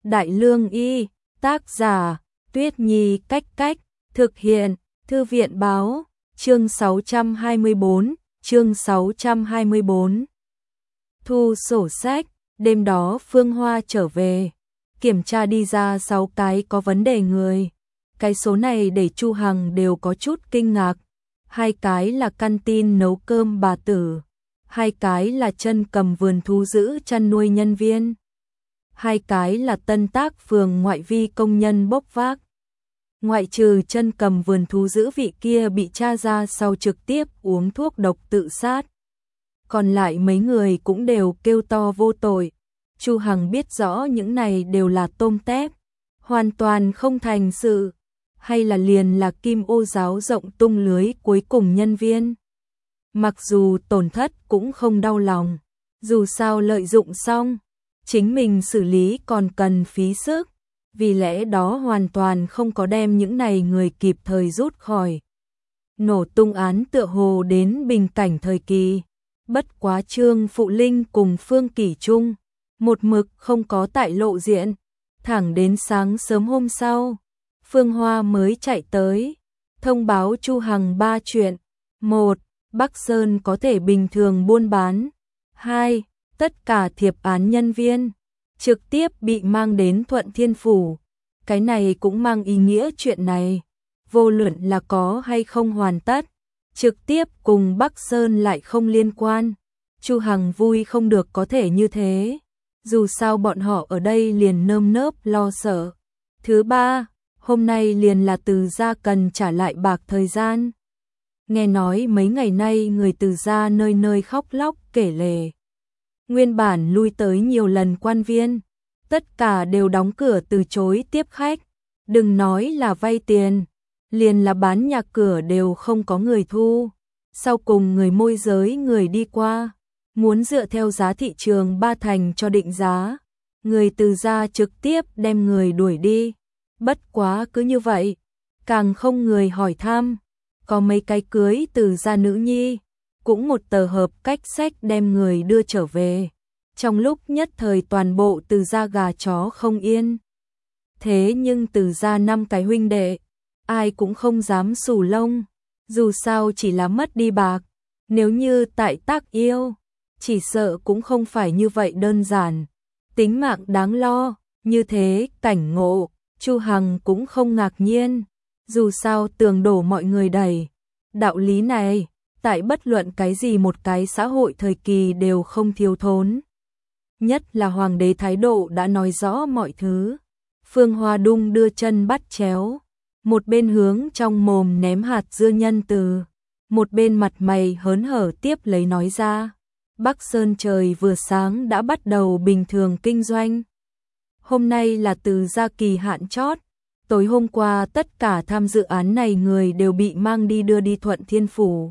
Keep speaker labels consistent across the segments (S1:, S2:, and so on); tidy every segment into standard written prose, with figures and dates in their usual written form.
S1: Đại Lương Y, tác giả, Tuyết Nhi Cách Cách, thực hiện, Thư viện Báo, chương 624. Thu sổ sách, đêm đó Phương Hoa trở về, kiểm tra đi ra 6 cái có vấn đề người. Cái số này để Chu Hằng đều có chút kinh ngạc. 2 cái là căn tin nấu cơm bà tử, 2 cái là chân cầm vườn thú giữ chăn nuôi nhân viên, 2 cái là tân tác phường ngoại vi công nhân bốc vác. Ngoại trừ chân cầm vườn thú giữ vị kia bị tra ra sau trực tiếp uống thuốc độc tự sát, còn lại mấy người cũng đều kêu to vô tội. Chu Hằng biết rõ những này đều là tôm tép, hoàn toàn không thành sự, hay là liền là Kim Ô giáo rộng tung lưới cuối cùng nhân viên. Mặc dù tổn thất cũng không đau lòng, dù sao lợi dụng xong, chính mình xử lý còn cần phí sức, vì lẽ đó hoàn toàn không có đem những này người kịp thời rút khỏi. Nổ tung án tựa hồ đến bình cảnh thời kỳ, bất quá Trương Phụ Linh cùng Phương Kỷ Trung một mực không có tại lộ diện, thẳng đến sáng sớm hôm sau, Phương Hoa mới chạy tới, thông báo Chu Hằng 3 chuyện. 1. Bắc Sơn có thể bình thường buôn bán. 2. Tất cả thiệp án nhân viên trực tiếp bị mang đến Thuận Thiên Phủ. Cái này cũng mang ý nghĩa chuyện này, vô luận là có hay không hoàn tất, trực tiếp cùng Bắc Sơn lại không liên quan. Chu Hằng vui không được có thể như thế, dù sao bọn họ ở đây liền nơm nớp lo sợ. Thứ 3, hôm nay liền là Từ gia cần trả lại bạc thời gian. Nghe nói mấy ngày nay người Từ gia nơi nơi khóc lóc kể lể. Nguyên bản lui tới nhiều lần quan viên, tất cả đều đóng cửa từ chối tiếp khách. Đừng nói là vay tiền, liền là bán nhà cửa đều không có người thu. Sau cùng người môi giới người đi qua, muốn dựa theo giá thị trường 3 thành cho định giá. Người Từ gia trực tiếp đem người đuổi đi. Bất quá cứ như vậy, càng không người hỏi thăm. Có mấy cái cưới Từ gia nữ nhi, cũng một tờ hợp cách sách đem người đưa trở về. Trong lúc nhất thời toàn bộ Từ gia gà chó không yên. Thế nhưng Từ gia 5 cái huynh đệ, ai cũng không dám xù lông, dù sao chỉ là mất đi bạc. Nếu như tại Tác Yêu, chỉ sợ cũng không phải như vậy đơn giản. Tính mạng đáng lo, như thế cảnh ngộ, Chu Hằng cũng không ngạc nhiên. Dù sao tường đổ mọi người đầy. Đạo lý này, tại bất luận cái gì một cái xã hội thời kỳ đều không thiếu thốn. Nhất là hoàng đế thái độ đã nói rõ mọi thứ. Phương Hoa đung đưa chân bắt chéo, một bên hướng trong mồm ném hạt dưa nhân từ, một bên mặt mày hớn hở tiếp lấy nói ra. Bắc Sơn trời vừa sáng đã bắt đầu bình thường kinh doanh. Hôm nay là Từ gia kỳ hạn chót. Tối hôm qua tất cả tham dự án này người đều bị mang đi đưa đi Thuận Thiên Phủ.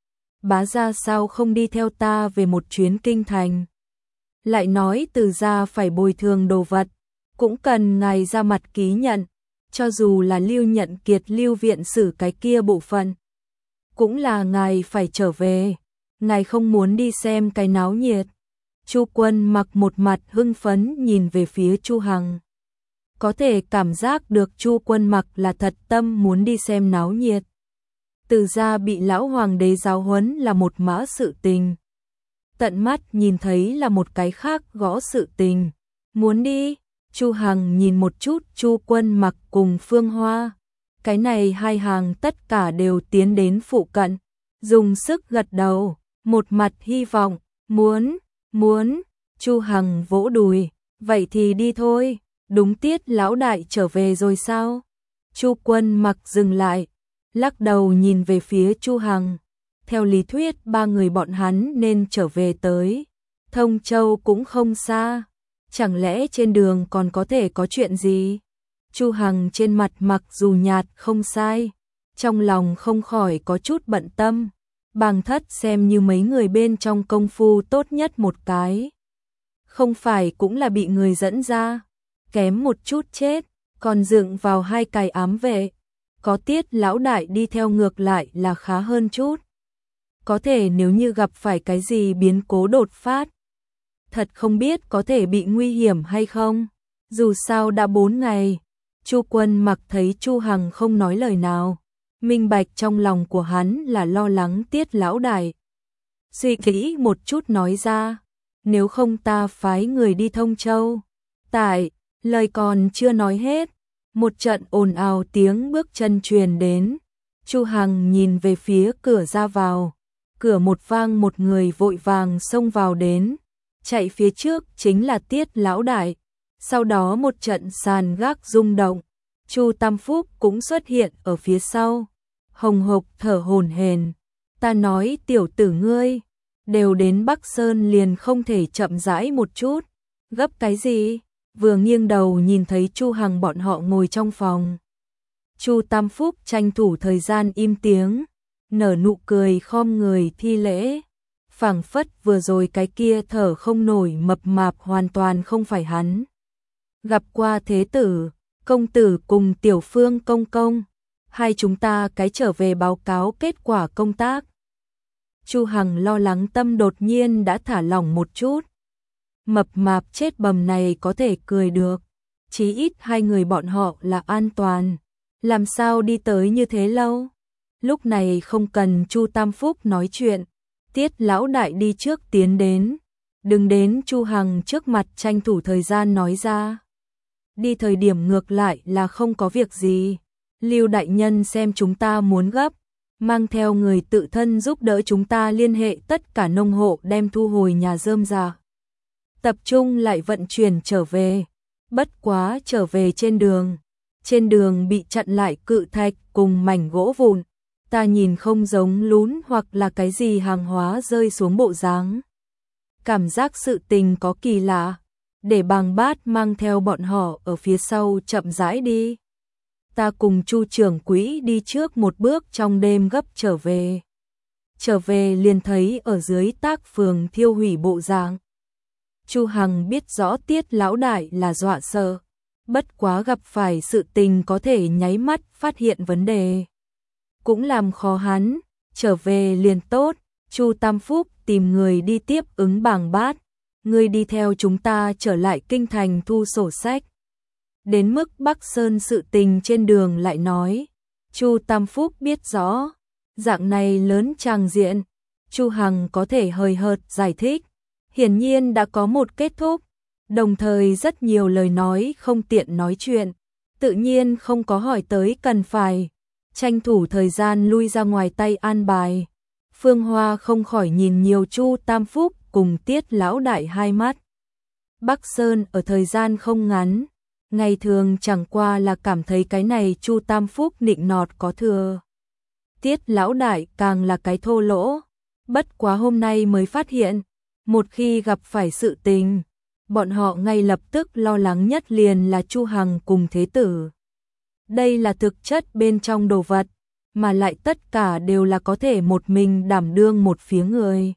S1: Bá gia sao không đi theo ta về một chuyến kinh thành? Lại nói Từ gia phải bồi thường đồ vật, cũng cần ngài ra mặt ký nhận, cho dù là Lưu Nhận Kiệt Lưu viện xử cái kia bộ phận. Cũng là ngài phải trở về, ngài không muốn đi xem cái náo nhiệt. Chu Quân Mặc một mặt hưng phấn nhìn về phía Chu Hằng. Có thể cảm giác được Chu Quân Mặc là thật tâm muốn đi xem náo nhiệt. Từ gia bị lão hoàng đế giáo huấn là một mã sự tình, tận mắt nhìn thấy là một cái khác gõ sự tình. Muốn đi? Chu Hằng nhìn một chút Chu Quân Mặc cùng Phương Hoa. Cái này hai hàng tất cả đều tiến đến phụ cận, dùng sức gật đầu, một mặt hy vọng. Muốn. Chu Hằng vỗ đùi, vậy thì đi thôi. Đúng tiết lão đại trở về rồi sao? Chu Quân Mặc dừng lại, lắc đầu nhìn về phía Chu Hằng. Theo lý thuyết 3 người bọn hắn nên trở về tới Thông Châu cũng không xa, chẳng lẽ trên đường còn có thể có chuyện gì? Chu Hằng trên mặt mặc dù nhạt không sai, trong lòng không khỏi có chút bận tâm. Bàng Thất xem như mấy người bên trong công phu tốt nhất một cái, không phải cũng là bị người dẫn ra, kém một chút chết, còn dựng vào 2 cái ám vệ. Có tiết lão đại đi theo ngược lại là khá hơn chút. Có thể nếu như gặp phải cái gì biến cố đột phát, thật không biết có thể bị nguy hiểm hay không. Dù sao đã 4 ngày, Chu Quân Mặc thấy Chu Hằng không nói lời nào, minh bạch trong lòng của hắn là lo lắng Tiết lão đại. Suy nghĩ một chút nói ra, nếu không ta phái người đi Thông Châu. Tại, lời còn chưa nói hết, một trận ồn ào tiếng bước chân truyền đến. Chu Hằng nhìn về phía cửa ra vào, cửa một vang, một người vội vàng xông vào đến, chạy phía trước chính là Tiết lão đại. Sau đó một trận sàn gác rung động, Chu Tam Phúc cũng xuất hiện ở phía sau, hồng hộc thở hổn hển. Ta nói tiểu tử ngươi, đều đến Bắc Sơn liền không thể chậm rãi một chút, gấp cái gì? Vừa nghiêng đầu nhìn thấy Chu Hằng bọn họ ngồi trong phòng. Chu Tam Phúc tranh thủ thời gian im tiếng, nở nụ cười khom người thi lễ. Phảng phất vừa rồi cái kia thở không nổi mập mạp hoàn toàn không phải hắn. Gặp qua thế tử, công tử cùng tiểu phương công công, hai chúng ta cái trở về báo cáo kết quả công tác. Chu Hằng lo lắng tâm đột nhiên đã thả lỏng một chút. Mập mạp chết bầm này có thể cười được, chí ít hai người bọn họ là an toàn. Làm sao đi tới như thế lâu? Lúc này không cần Chu Tam Phúc nói chuyện, Tiết lão đại đi trước tiến đến, đừng đến Chu Hằng trước mặt tranh thủ thời gian nói ra. Đi thời điểm ngược lại là không có việc gì, Lưu đại nhân xem chúng ta muốn gấp, mang theo người tự thân giúp đỡ chúng ta liên hệ tất cả nông hộ đem thu hồi nhà rơm rạ. Tập trung lại vận chuyển trở về, bất quá trở về trên đường bị chặn lại cự thạch cùng mảnh gỗ vụn, ta nhìn không giống lún hoặc là cái gì hàng hóa rơi xuống bộ dáng. Cảm giác sự tình có kỳ lạ, để Bàng Bát mang theo bọn họ ở phía sau chậm rãi đi. Ta cùng Chu trưởng quỹ đi trước một bước trong đêm gấp trở về. Trở về liền thấy ở dưới tác phường thiêu hủy bộ dạng. Chu Hằng biết rõ Tiết lão đại là dọa sợ, bất quá gặp phải sự tình có thể nháy mắt phát hiện vấn đề, cũng làm khó hắn, trở về liền tốt. Chu Tam Phúc tìm người đi tiếp ứng Bàng Bát, ngươi đi theo chúng ta trở lại kinh thành thu sổ sách. Đến mức Bắc Sơn sự tình trên đường lại nói, Chu Tam Phúc biết rõ, dạng này lớn tràng diện, Chu Hằng có thể hời hợt giải thích, hiển nhiên đã có một kết thúc, đồng thời rất nhiều lời nói không tiện nói chuyện, tự nhiên không có hỏi tới cần phải, tranh thủ thời gian lui ra ngoài tay an bài. Phương Hoa không khỏi nhìn nhiều Chu Tam Phúc cùng Tiết lão đại hai mắt. Bắc Sơn ở thời gian không ngắn, ngày thường chẳng qua là cảm thấy cái này Chu Tam Phúc nịnh nọt có thừa. Tiết lão đại càng là cái thô lỗ, bất quá hôm nay mới phát hiện, một khi gặp phải sự tình, bọn họ ngay lập tức lo lắng nhất liền là Chu Hằng cùng thế tử. Đây là thực chất bên trong đồ vật, mà lại tất cả đều là có thể một mình đảm đương một phía người.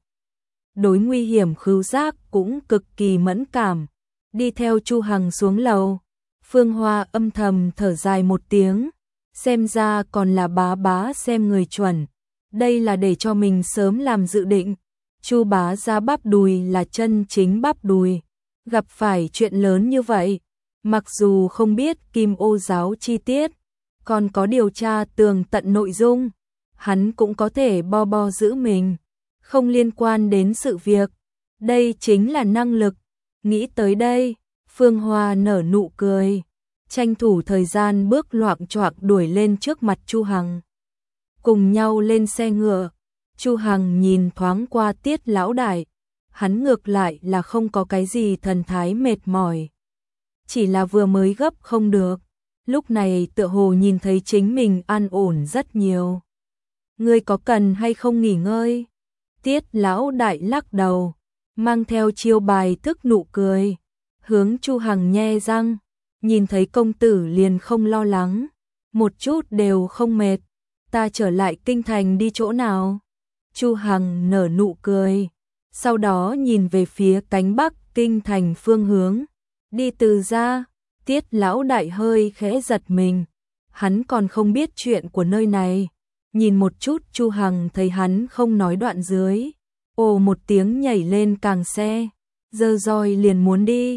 S1: Đối nguy hiểm khứu giác cũng cực kỳ mẫn cảm. Đi theo Chu Hằng xuống lầu, Phương Hoa âm thầm thở dài một tiếng, xem ra còn là bá bá xem người chuẩn. Đây là để cho mình sớm làm dự định. Chu bá ra bắp đùi là chân chính bắp đùi, gặp phải chuyện lớn như vậy, mặc dù không biết Kim Ô giáo chi tiết, còn có điều tra tường tận nội dung, hắn cũng có thể bo bo giữ mình, không liên quan đến sự việc. Đây chính là năng lực. Nghĩ tới đây, Phương Hoa nở nụ cười, tranh thủ thời gian bước loạng choạng đuổi lên trước mặt Chu Hằng. Cùng nhau lên xe ngựa, Chu Hằng nhìn thoáng qua Tiết lão đại, hắn ngược lại là không có cái gì thần thái mệt mỏi, chỉ là vừa mới gấp không được, lúc này tựa hồ nhìn thấy chính mình an ổn rất nhiều. Ngươi có cần hay không nghỉ ngơi? Tiết lão đại lắc đầu, mang theo chiêu bài thức nụ cười, hướng Chu Hằng nhe răng, nhìn thấy công tử liền không lo lắng, một chút đều không mệt, ta trở lại kinh thành đi chỗ nào? Chu Hằng nở nụ cười, sau đó nhìn về phía cánh bắc kinh thành phương hướng, đi từ ra. Tiết lão đại hơi khẽ giật mình, hắn còn không biết chuyện của nơi này, nhìn một chút Chu Hằng thấy hắn không nói đoạn dưới, ồ một tiếng nhảy lên càng xe, giơ roi liền muốn đi.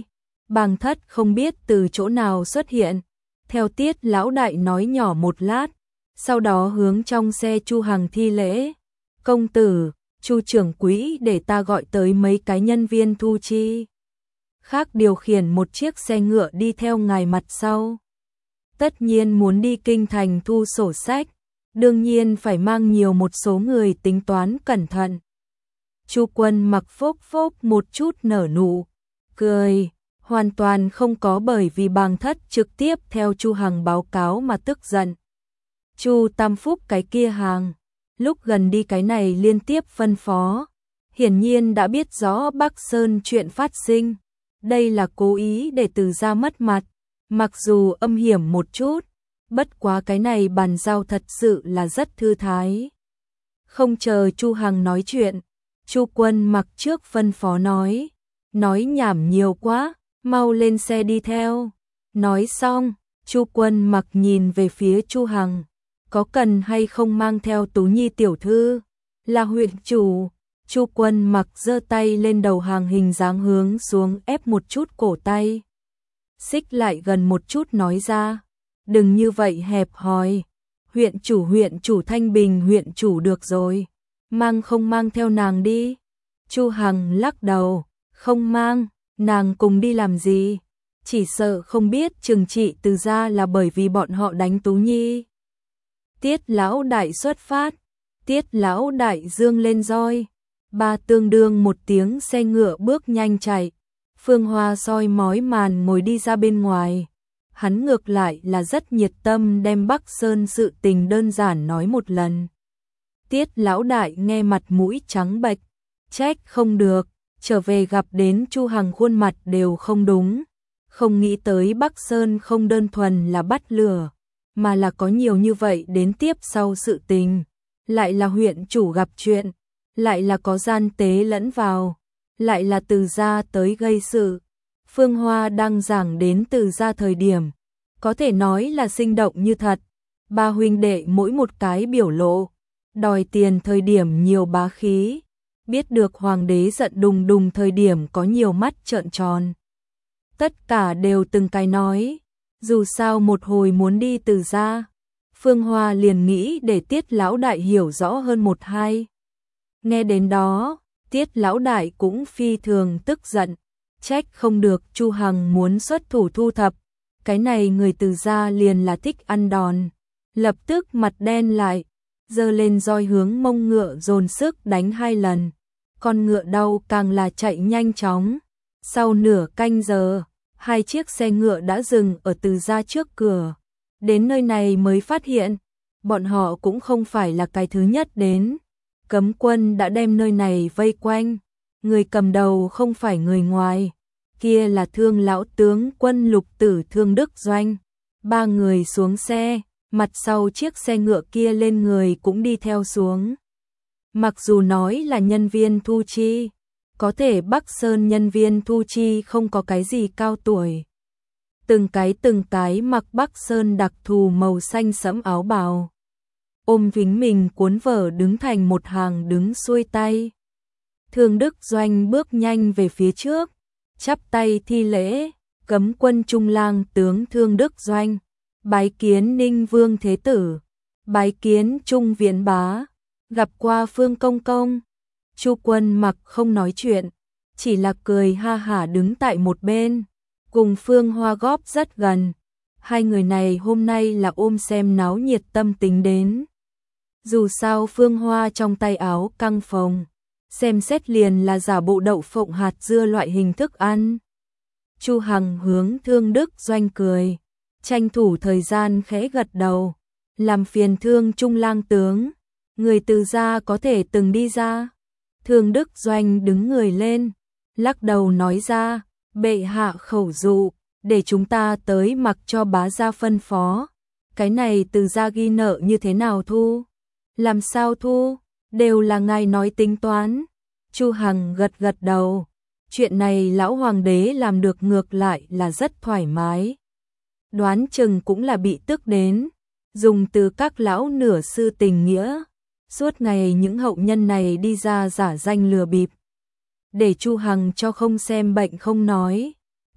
S1: Bàng Thất không biết từ chỗ nào xuất hiện, theo Tiết lão đại nói nhỏ một lát, sau đó hướng trong xe Chu Hằng thi lễ. Công tử, Chu trưởng quỹ để ta gọi tới mấy cái nhân viên thu chi khác điều khiển một chiếc xe ngựa đi theo ngài mặt sau. Tất nhiên muốn đi kinh thành thu sổ sách, đương nhiên phải mang nhiều một số người tính toán cẩn thận. Chu Quân Mặc phốc phốc một chút nở nụ cười, hoàn toàn không có bởi vì Bàng Thất trực tiếp theo Chu Hằng báo cáo mà tức giận. Chu Tam Phúc cái kia hàng, lúc gần đi cái này liên tiếp phân phó, hiển nhiên đã biết rõ Bắc Sơn chuyện phát sinh, đây là cố ý để Từ gia mất mặt, mặc dù âm hiểm một chút, bất quá cái này bàn giao thật sự là rất thư thái. Không chờ Chu Hằng nói chuyện, Chu Quân Mặc trước phân phó nói nhảm nhiều quá, mau lên xe đi theo. Nói xong, Chu Quân Mặc nhìn về phía Chu Hằng, có cần hay không mang theo Tú Nhi tiểu thư, là huyện chủ. Chu Quân Mặc giơ tay lên đầu hàng hình dáng hướng xuống ép một chút cổ tay. Xích lại gần một chút nói ra, đừng như vậy hẹp hòi, huyện chủ Thanh Bình huyện chủ được rồi, mang không mang theo nàng đi. Chu Hằng lắc đầu, không mang, nàng cùng đi làm gì, chỉ sợ không biết trừng trị Từ gia là bởi vì bọn họ đánh Tú Nhi. Tiết lão đại xuất phát, Tiết lão đại dương lên roi, ba tương đương một tiếng xe ngựa bước nhanh chạy. Phương Hoa soi mói màn ngồi đi ra bên ngoài, hắn ngược lại là rất nhiệt tâm đem Bắc Sơn sự tình đơn giản nói một lần. Tiết lão đại nghe mặt mũi trắng bệch, trách không được, trở về gặp đến Chu Hằng khuôn mặt đều không đúng, không nghĩ tới Bắc Sơn không đơn thuần là bắt lửa, mà là có nhiều như vậy đến tiếp sau sự tình, lại là huyện chủ gặp chuyện, lại là có gian tế lẫn vào, lại là Từ gia tới gây sự. Phương Hoa đang giảng đến Từ gia thời điểm, có thể nói là sinh động như thật, ba huynh đệ mỗi một cái biểu lộ, đòi tiền thời điểm nhiều bá khí, biết được hoàng đế giận đùng đùng thời điểm có nhiều mắt trợn tròn. Tất cả đều từng cái nói, dù sao một hồi muốn đi Từ gia, Phương Hoa liền nghĩ để Tiết lão đại hiểu rõ hơn một hai. Nghe đến đó, Tiết lão đại cũng phi thường tức giận, trách không được Chu Hằng muốn xuất thủ thu thập, cái này người Từ gia liền là thích ăn đòn, lập tức mặt đen lại, giơ lên roi hướng mông ngựa dồn sức đánh 2 lần, con ngựa đau càng là chạy nhanh chóng. Sau nửa canh giờ, 2 chiếc xe ngựa đã dừng ở Từ gia trước cửa, đến nơi này mới phát hiện, bọn họ cũng không phải là cái thứ nhất đến. Cấm quân đã đem nơi này vây quanh, người cầm đầu không phải người ngoài, kia là Thương lão tướng quân Lục Tử Thương Đức Doanh. 3 người xuống xe, mặt sau chiếc xe ngựa kia lên người cũng đi theo xuống. Mặc dù nói là nhân viên thu chi, có thể Bắc Sơn nhân viên thu chi không có cái gì cao tuổi. Từng cái mặc Bắc Sơn đặc thù màu xanh sẫm áo bào, ôm vính mình cuốn vở đứng thành một hàng đứng xuôi tay. Thương Đức Doanh bước nhanh về phía trước, chắp tay thi lễ, cấm quân trung lang tướng Thương Đức Doanh, bái kiến Ninh Vương Thế Tử, bái kiến Trung Viễn Bá, gặp qua Phương Công Công. Chu Quân Mặc không nói chuyện, chỉ là cười ha hả đứng tại một bên, cùng Phương Hoa góp rất gần. Hai người này hôm nay là ôm xem náo nhiệt tâm tính đến. Dù sao Phương Hoa trong tay áo căng phồng, xem xét liền là giả bộ đậu phộng hạt dưa loại hình thức ăn. Chu Hằng hướng Thương Đức Doanh cười, tranh thủ thời gian khẽ gật đầu, làm phiền Thương Trung lang tướng, người Từ gia có thể từng đi ra. Thương Đức Doanh đứng người lên, lắc đầu nói ra, bệ hạ khẩu dụ, để chúng ta tới mặc cho bá gia phân phó, cái này Từ gia ghi nợ như thế nào thu? Làm sao thu? Đều là ngài nói tính toán. Chu Hằng gật gật đầu, chuyện này lão hoàng đế làm được ngược lại là rất thoải mái. Đoán chừng cũng là bị tức đến, dùng từ các lão nửa sư tình nghĩa, suốt ngày những hậu nhân này đi ra giả danh lừa bịp. Để Chu Hằng cho không xem bệnh không nói,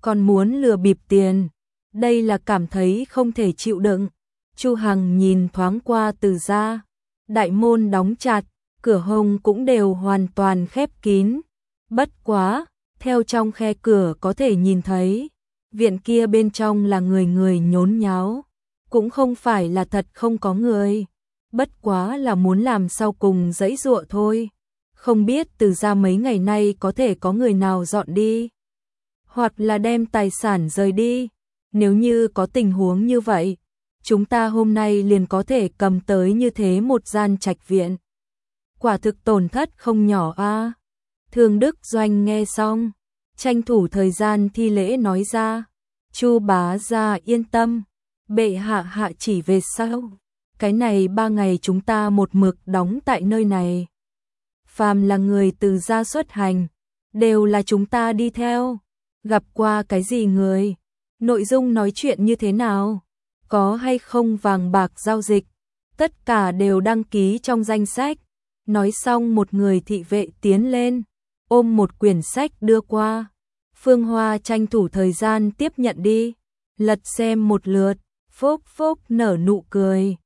S1: còn muốn lừa bịp tiền. Đây là cảm thấy không thể chịu đựng. Chu Hằng nhìn thoáng qua Từ gia, đại môn đóng chặt, cửa hông cũng đều hoàn toàn khép kín. Bất quá, theo trong khe cửa có thể nhìn thấy, viện kia bên trong là người người nhốn nháo, cũng không phải là thật không có người, bất quá là muốn làm sau cùng giãy giụa thôi. Không biết Từ gia mấy ngày nay có thể có người nào dọn đi, hoặc là đem tài sản rời đi. Nếu như có tình huống như vậy, chúng ta hôm nay liền có thể cầm tới như thế một gian trạch viện. Quả thực tổn thất không nhỏ a. Thương Đức Doanh nghe xong, tranh thủ thời gian thi lễ nói ra, Chu bá gia yên tâm, bệ hạ hạ chỉ về sau. Cái này 3 ngày chúng ta một mực đóng tại nơi này. Phàm là người Từ gia xuất hành, đều là chúng ta đi theo. Gặp qua cái gì người? Nội dung nói chuyện như thế nào? Có hay không vàng bạc giao dịch? Tất cả đều đăng ký trong danh sách. Nói xong một người thị vệ tiến lên, ôm một quyển sách đưa qua. Phương Hoa tranh thủ thời gian tiếp nhận đi, lật xem một lượt, phốc phốc nở nụ cười.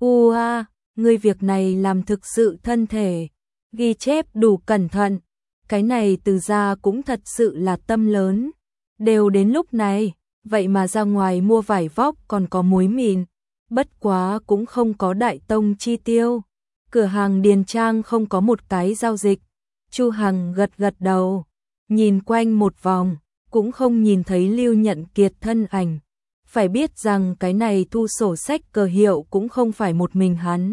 S1: Ngươi việc này làm thực sự thân thể, ghi chép đủ cẩn thận. Cái này Từ gia cũng thật sự là tâm lớn. Đều đến lúc này, vậy mà ra ngoài mua vải vóc còn có muối mịn, bất quá cũng không có đại tông chi tiêu. Cửa hàng điền trang không có một cái giao dịch. Chu Hằng gật gật đầu, nhìn quanh một vòng, cũng không nhìn thấy Lưu Nhận Kiệt thân ảnh. Phải biết rằng cái này thu sổ sách cờ hiệu cũng không phải một mình hắn.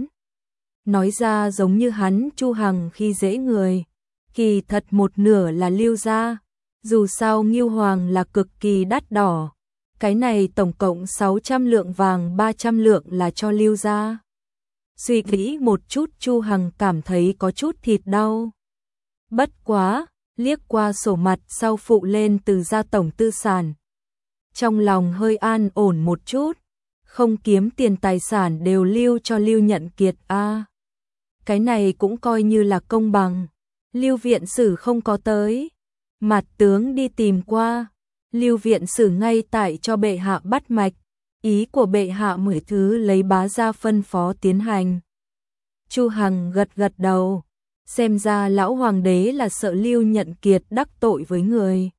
S1: Nói ra giống như hắn Chu Hằng khi dễ người, kỳ thật một nửa là Lưu gia. Dù sao Ngưu Hoàng là cực kỳ đắt đỏ. Cái này tổng cộng 600 lượng vàng, 300 lượng là cho Lưu gia. Suy nghĩ một chút Chu Hằng cảm thấy có chút thịt đau. Bất quá, liếc qua sổ mặt sau phụ lên Từ gia tổng tư sản. Trong lòng hơi an ổn một chút, không kiếm tiền tài sản đều lưu cho Lưu Nhận Kiệt a. Cái này cũng coi như là công bằng. Lưu viện sử không có tới, Mạt tướng đi tìm qua. Lưu viện sử ngay tại cho bệ hạ bắt mạch, ý của bệ hạ mọi thứ lấy bá gia phân phó tiến hành. Chu Hằng gật gật đầu, xem ra lão hoàng đế là sợ Lưu Nhận Kiệt đắc tội với người.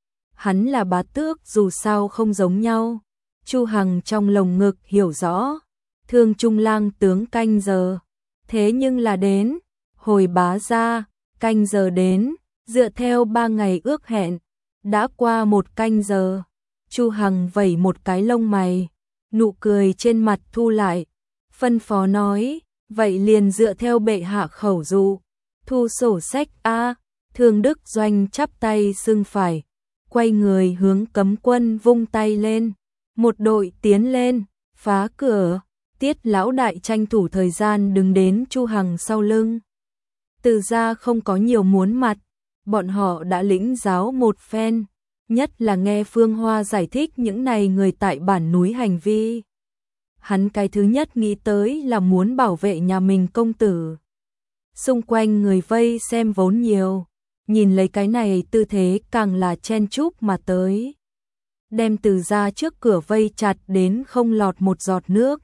S1: Hắn là bá tước dù sao không giống nhau. Chu Hằng trong lồng ngực hiểu rõ, Thương Trung lang tướng canh giờ. Thế nhưng là đến, hồi bá gia, canh giờ đến, dựa theo 3 ngày ước hẹn, đã qua 1 canh giờ. Chu Hằng vẩy một cái lông mày, nụ cười trên mặt thu lại, phân phó nói, vậy liền dựa theo bệ hạ khẩu dụ, thu sổ sách a. Thương Đức Doanh chắp tay xưng phải, quay người hướng cấm quân vung tay lên, một đội tiến lên, phá cửa. Tiết lão đại tranh thủ thời gian đứng đến Chu Hằng sau lưng. Từ gia không có nhiều muốn mặt, bọn họ đã lĩnh giáo một phen, nhất là nghe Phương Hoa giải thích những này người tại bản núi hành vi. Hắn cái thứ nhất nghĩ tới là muốn bảo vệ nhà mình công tử. Xung quanh người vây xem vốn nhiều, nhìn lấy cái này tư thế càng là chen chúc mà tới. Đem Từ gia trước cửa vây chặt đến không lọt một giọt nước.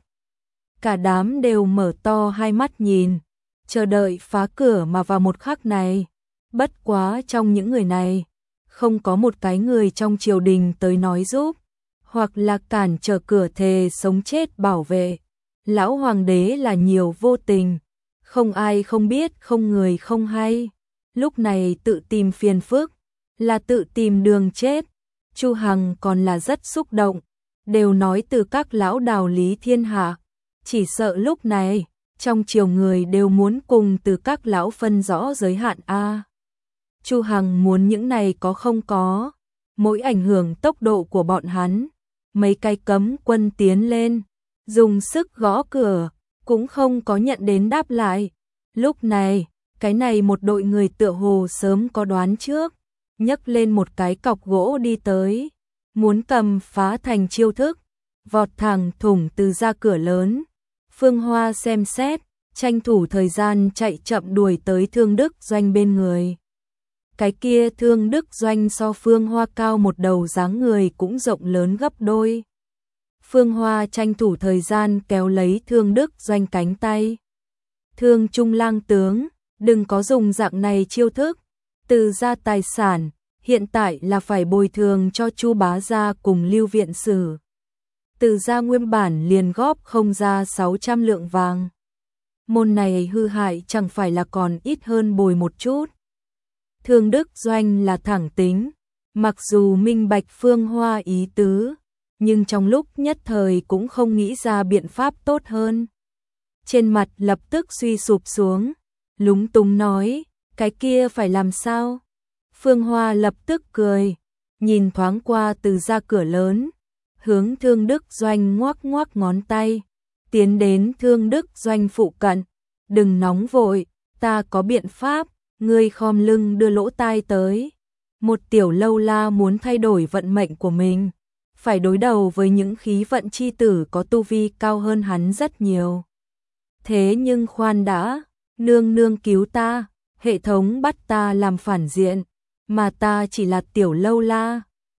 S1: Cả đám đều mở to hai mắt nhìn, chờ đợi phá cửa mà vào một khắc này. Bất quá trong những người này, không có một cái người trong triều đình tới nói giúp, hoặc là cản trở cửa thề sống chết bảo vệ. Lão hoàng đế là nhiều vô tình, không ai không biết, không người không hay. Lúc này tự tìm phiền phức, là tự tìm đường chết. Chu Hằng còn là rất xúc động, đều nói từ các lão đào lý thiên hạ. Chỉ sợ lúc này, trong triều người đều muốn cùng từ các lão phân rõ giới hạn a. Chu Hằng muốn những này có không có, mỗi ảnh hưởng tốc độ của bọn hắn. Mấy cái cấm quân tiến lên, dùng sức gõ cửa, cũng không có nhận đến đáp lại. Lúc này, cái này một đội người tựa hồ sớm có đoán trước, nhấc lên một cái cọc gỗ đi tới, muốn cầm phá thành chiêu thức, vọt thẳng thủng từ ra cửa lớn. Phương Hoa xem xét, tranh thủ thời gian chạy chậm đuổi tới Thương Đức Doanh bên người. cái kia Thương Đức Doanh so Phương Hoa cao một đầu, dáng người cũng rộng lớn gấp đôi. Phương Hoa tranh thủ thời gian kéo lấy Thương Đức Doanh cánh tay. Thương Trung lang tướng, đừng có dùng dạng này chiêu thức, Từ gia tài sản, hiện tại là phải bồi thường cho Chu bá gia cùng Lưu viện sử. Từ gia nguyên bản liền góp không ra 600 lượng vàng. Môn này hư hại chẳng phải là còn ít hơn bồi một chút. Thương Đức Doanh là thẳng tính, mặc dù minh bạch Phương Hoa ý tứ, nhưng trong lúc nhất thời cũng không nghĩ ra biện pháp tốt hơn. Trên mặt lập tức suy sụp xuống, lúng túng nói, cái kia phải làm sao? Phương Hoa lập tức cười, nhìn thoáng qua Từ gia cửa lớn, hướng Thương Đức Doanh ngoắc ngoắc ngón tay, tiến đến Thương Đức Doanh phụ cận, đừng nóng vội, ta có biện pháp, ngươi khom lưng đưa lỗ tai tới. Một tiểu lâu la muốn thay đổi vận mệnh của mình, phải đối đầu với những khí vận chi tử có tu vi cao hơn hắn rất nhiều. Thế nhưng khoan đã, nương nương cứu ta, hệ thống bắt ta làm phản diện, mà ta chỉ là tiểu lâu la,